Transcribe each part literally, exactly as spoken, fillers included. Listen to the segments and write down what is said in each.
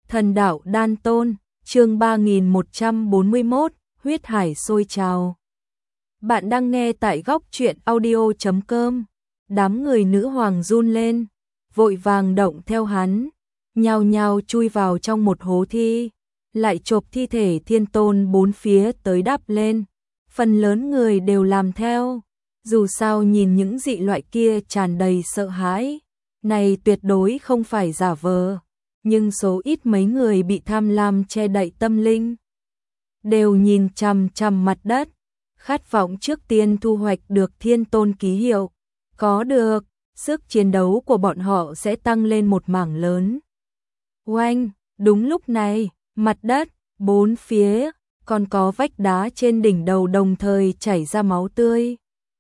Thần đạo đan tôn, chương ba nghìn một trăm bốn mươi mốt, huyết hải sôi trào. Bạn đang nghe tại góc truyện audio chấm com. Đám người nữ hoàng run lên, vội vàng động theo hắn, nhao nhao chui vào trong một hố thi, lại chộp thi thể thiên tôn bốn phía tới đắp lên. Phần lớn người đều làm theo, dù sao nhìn những dị loại kia tràn đầy sợ hãi, này tuyệt đối không phải giả vờ. Nhưng số ít mấy người bị tham lam che đậy tâm linh, đều nhìn chằm chằm mặt đất, khát vọng trước tiên thu hoạch được thiên tôn ký hiệu. Có được, sức chiến đấu của bọn họ sẽ tăng lên một mảng lớn. Oanh, đúng lúc này, mặt đất, bốn phía, còn có vách đá trên đỉnh đầu đồng thời chảy ra máu tươi.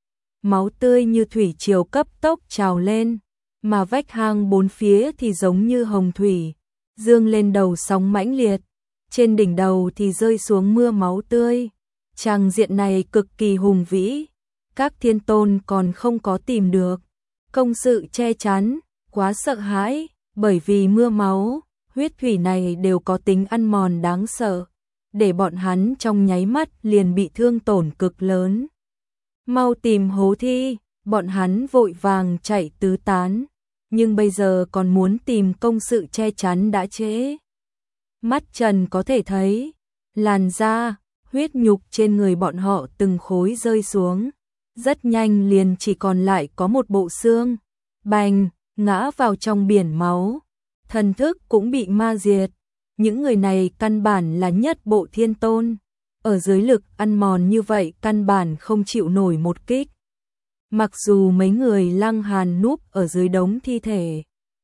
Máu tươi như thủy triều cấp tốc trào lên, mà vách hang bốn phía thì giống như hồng thủy, dương lên đầu sóng mãnh liệt, trên đỉnh đầu thì rơi xuống mưa máu tươi. Tràng diện này cực kỳ hùng vĩ, các thiên tôn còn không có tìm được công sự che chắn, quá sợ hãi, bởi vì mưa máu, huyết thủy này đều có tính ăn mòn đáng sợ, để bọn hắn trong nháy mắt liền bị thương tổn cực lớn. Mau tìm hố thi, bọn hắn vội vàng chạy tứ tán, nhưng bây giờ còn muốn tìm công sự che chắn đã trễ. Mắt trần có thể thấy, làn da, huyết nhục trên người bọn họ từng khối rơi xuống, rất nhanh liền chỉ còn lại có một bộ xương, bành, ngã vào trong biển máu, thần thức cũng bị ma diệt. Những người này căn bản là nhất bộ thiên tôn, ở dưới lực ăn mòn như vậy căn bản không chịu nổi một kích. Mặc dù mấy người Lăng Hàn núp ở dưới đống thi thể,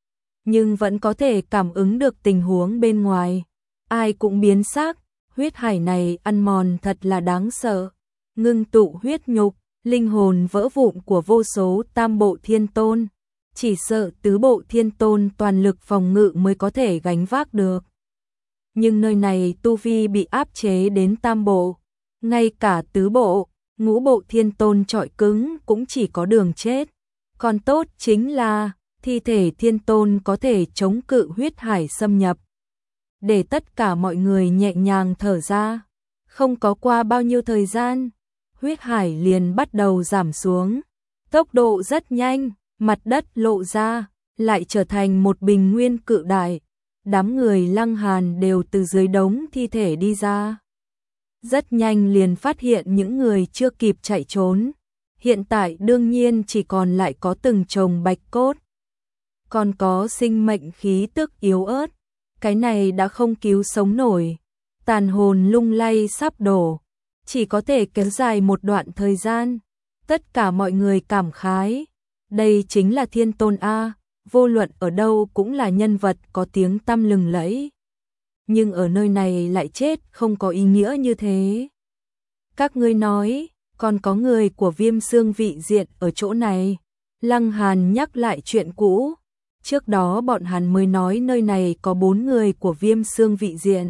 nhưng vẫn có thể cảm ứng được tình huống bên ngoài. Ai cũng biến sắc, huyết hải này ăn mòn thật là đáng sợ, ngưng tụ huyết nhục, linh hồn vỡ vụn của vô số tam bộ thiên tôn, chỉ sợ tứ bộ thiên tôn toàn lực phòng ngự mới có thể gánh vác được. Nhưng nơi này tu vi bị áp chế đến tam bộ, ngay cả tứ bộ, ngũ bộ thiên tôn trọi cứng cũng chỉ có đường chết. Còn tốt chính là thi thể thiên tôn có thể chống cự huyết hải xâm nhập, để tất cả mọi người nhẹ nhàng thở ra. Không có qua bao nhiêu thời gian, huyết hải liền bắt đầu giảm xuống, tốc độ rất nhanh, mặt đất lộ ra, lại trở thành một bình nguyên cự đại. Đám người Lăng Hàn đều từ dưới đống thi thể đi ra, rất nhanh liền phát hiện những người chưa kịp chạy trốn. Hiện tại đương nhiên chỉ còn lại có từng chồng bạch cốt, còn có sinh mệnh khí tức yếu ớt, cái này đã không cứu sống nổi, tàn hồn lung lay sắp đổ, chỉ có thể kéo dài một đoạn thời gian. Tất cả mọi người cảm khái, đây chính là thiên tôn A, vô luận ở đâu cũng là nhân vật có tiếng tăm lừng lẫy, nhưng ở nơi này lại chết không có ý nghĩa như thế. Các ngươi nói, còn có người của Viêm Xương vị diện ở chỗ này. Lăng Hàn nhắc lại chuyện cũ, trước đó bọn hắn mới nói nơi này có bốn người của Viêm Xương vị diện.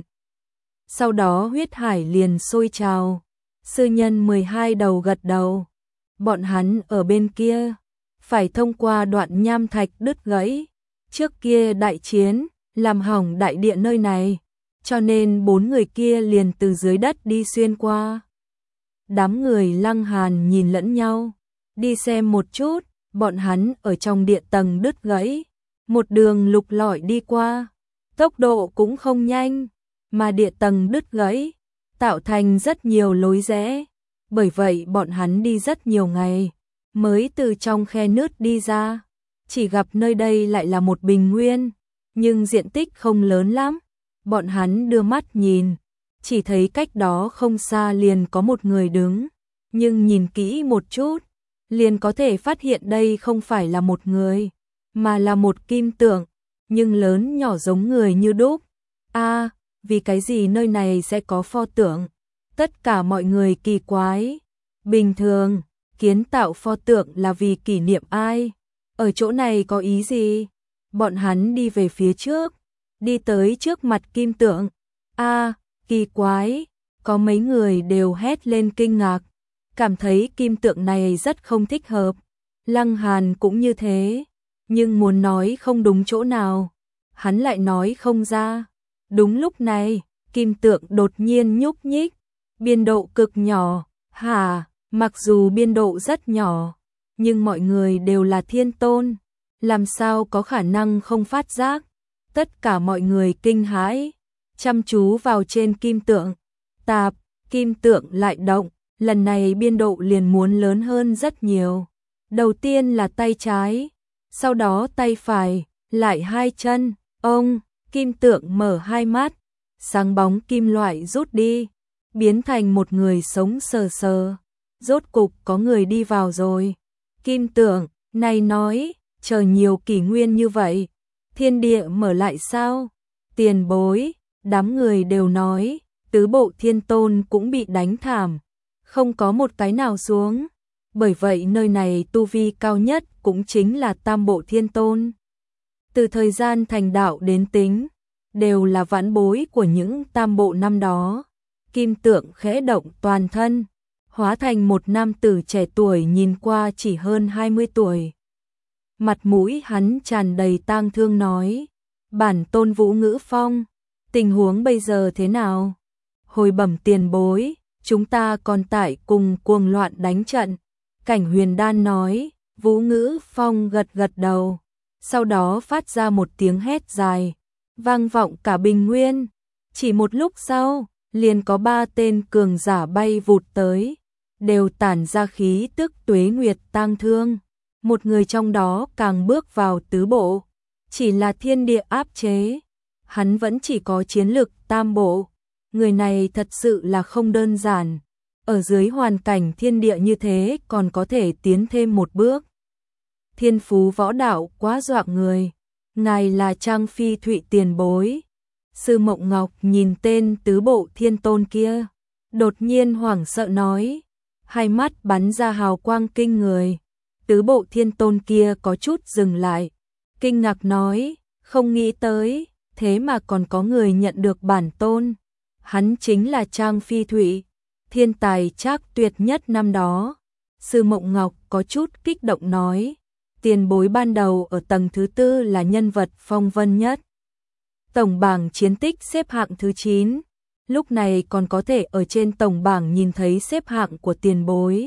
Sau đó huyết hải liền sôi trào, sư nhân mười hai đầu gật đầu. Bọn hắn ở bên kia, phải thông qua đoạn nham thạch đứt gãy, trước kia đại chiến, làm hỏng đại địa nơi này, cho nên bốn người kia liền từ dưới đất đi xuyên qua. Đám người Lăng Hàn nhìn lẫn nhau, đi xem một chút, bọn hắn ở trong địa tầng đứt gãy, một đường lục lọi đi qua, tốc độ cũng không nhanh, mà địa tầng đứt gãy, tạo thành rất nhiều lối rẽ, bởi vậy bọn hắn đi rất nhiều ngày, mới từ trong khe nứt đi ra. Chỉ gặp nơi đây lại là một bình nguyên, nhưng diện tích không lớn lắm. Bọn hắn đưa mắt nhìn, chỉ thấy cách đó không xa liền có một người đứng, nhưng nhìn kỹ một chút, liền có thể phát hiện đây không phải là một người, mà là một kim tượng, nhưng lớn nhỏ giống người như đúc. A, à, vì cái gì nơi này sẽ có pho tượng? Tất cả mọi người kỳ quái. Bình thường, kiến tạo pho tượng là vì kỷ niệm ai? Ở chỗ này có ý gì? Bọn hắn đi về phía trước, đi tới trước mặt kim tượng. A, à, kỳ quái, có mấy người đều hét lên kinh ngạc, cảm thấy kim tượng này rất không thích hợp. Lăng Hàn cũng như thế, nhưng muốn nói không đúng chỗ nào, hắn lại nói không ra. Đúng lúc này, kim tượng đột nhiên nhúc nhích, biên độ cực nhỏ, hả, mặc dù biên độ rất nhỏ, nhưng mọi người đều là thiên tôn, làm sao có khả năng không phát giác. Tất cả mọi người kinh hãi, chăm chú vào trên kim tượng. Tạp, kim tượng lại động, lần này biên độ liền muốn lớn hơn rất nhiều. Đầu tiên là tay trái, sau đó tay phải, lại hai chân. Ông, kim tượng mở hai mắt, sáng bóng kim loại rút đi, biến thành một người sống sờ sờ. Rốt cục có người đi vào rồi. Kim tượng này nói, chờ nhiều kỷ nguyên như vậy, thiên địa mở lại sao? Tiền bối, đám người đều nói, tứ bộ thiên tôn cũng bị đánh thảm, không có một cái nào xuống. Bởi vậy nơi này tu vi cao nhất cũng chính là tam bộ thiên tôn. Từ thời gian thành đạo đến tính, đều là vãn bối của những tam bộ năm đó. Kim tượng khẽ động toàn thân, hóa thành một nam tử trẻ tuổi nhìn qua chỉ hơn hai mươi tuổi. Mặt mũi hắn tràn đầy tang thương nói, bản tôn Vũ Ngữ Phong, tình huống bây giờ thế nào? Hồi bẩm tiền bối, chúng ta còn tại cùng cuồng loạn đánh trận. Cảnh Huyền Đan nói. Vũ Ngữ Phong gật gật đầu, sau đó phát ra một tiếng hét dài, vang vọng cả bình nguyên. Chỉ một lúc sau, liền có ba tên cường giả bay vụt tới, đều tản ra khí tức tuế nguyệt tang thương. Một người trong đó càng bước vào tứ bộ, chỉ là thiên địa áp chế, hắn vẫn chỉ có chiến lực tam bộ. Người này thật sự là không đơn giản, ở dưới hoàn cảnh thiên địa như thế còn có thể tiến thêm một bước. Thiên phú võ đạo quá dọa người, ngài là Trang Phi Thụy tiền bối. Sư Mộng Ngọc nhìn tên tứ bộ thiên tôn kia, đột nhiên hoảng sợ nói, hai mắt bắn ra hào quang kinh người. Tứ bộ thiên tôn kia có chút dừng lại, kinh ngạc nói, không nghĩ tới, thế mà còn có người nhận được bản tôn. Hắn chính là Trang Phi Thụy, thiên tài trác tuyệt nhất năm đó. Sư Mộng Ngọc có chút kích động nói, tiền bối ban đầu ở tầng thứ tư là nhân vật phong vân nhất. Tổng bảng chiến tích xếp hạng thứ chín, lúc này còn có thể ở trên tổng bảng nhìn thấy xếp hạng của tiền bối.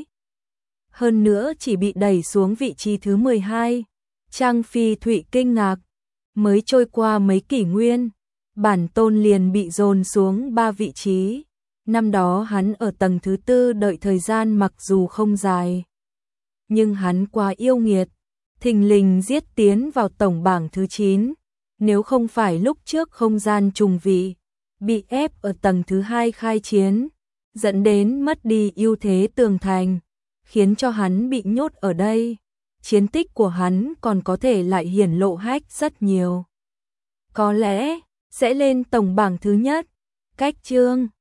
Hơn nữa chỉ bị đẩy xuống vị trí thứ mười hai. Trang Phi Thụy kinh ngạc, mới trôi qua mấy kỷ nguyên, bản tôn liền bị dồn xuống ba vị trí. Năm đó hắn ở tầng thứ tư đợi thời gian mặc dù không dài, nhưng hắn quá yêu nghiệt, thình lình giết tiến vào tổng bảng thứ chín. Nếu không phải lúc trước không gian trùng vị, bị ép ở tầng thứ hai khai chiến, dẫn đến mất đi ưu thế tường thành, khiến cho hắn bị nhốt ở đây, chiến tích của hắn còn có thể lại hiển lộ hách rất nhiều. Có lẽ sẽ lên tổng bảng thứ nhất. Cách chương